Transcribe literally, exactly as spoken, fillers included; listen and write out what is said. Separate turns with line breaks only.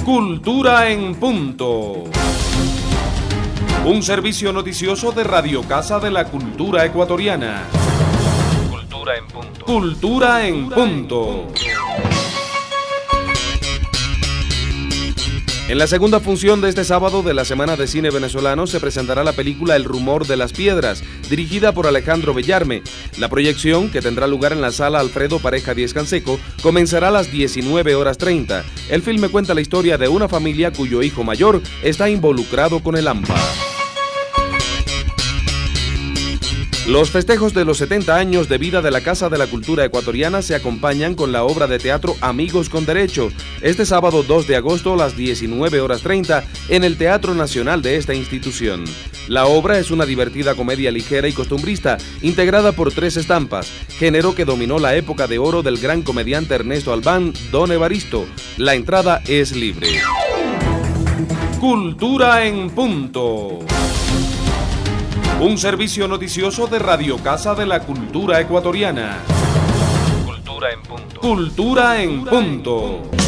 Cultura en Punto. Un servicio noticioso de Radio Casa de la Cultura Ecuatoriana.
Cultura en Punto.
Cultura en Punto. En la segunda función de este sábado de la Semana de Cine Venezolano se presentará la película El Rumor de las Piedras, dirigida por Alejandro Bellarme. La proyección, que tendrá lugar en la sala Alfredo Pareja Díez Canseco, comenzará a las diecinueve horas treinta. El filme cuenta la historia de una familia cuyo hijo mayor está involucrado con el AMPA. Los festejos de los setenta años de vida de la Casa de la Cultura Ecuatoriana se acompañan con la obra de teatro Amigos con Derecho, este sábado dos de agosto a las diecinueve horas treinta en el Teatro Nacional de esta institución. La obra es una divertida comedia ligera y costumbrista, integrada por tres estampas, género que dominó la época de oro del gran comediante Ernesto Albán, Don Evaristo. La entrada es libre. Cultura en Punto. Un servicio noticioso de Radio Casa de la Cultura Ecuatoriana.
Cultura en Punto.
Cultura en Punto.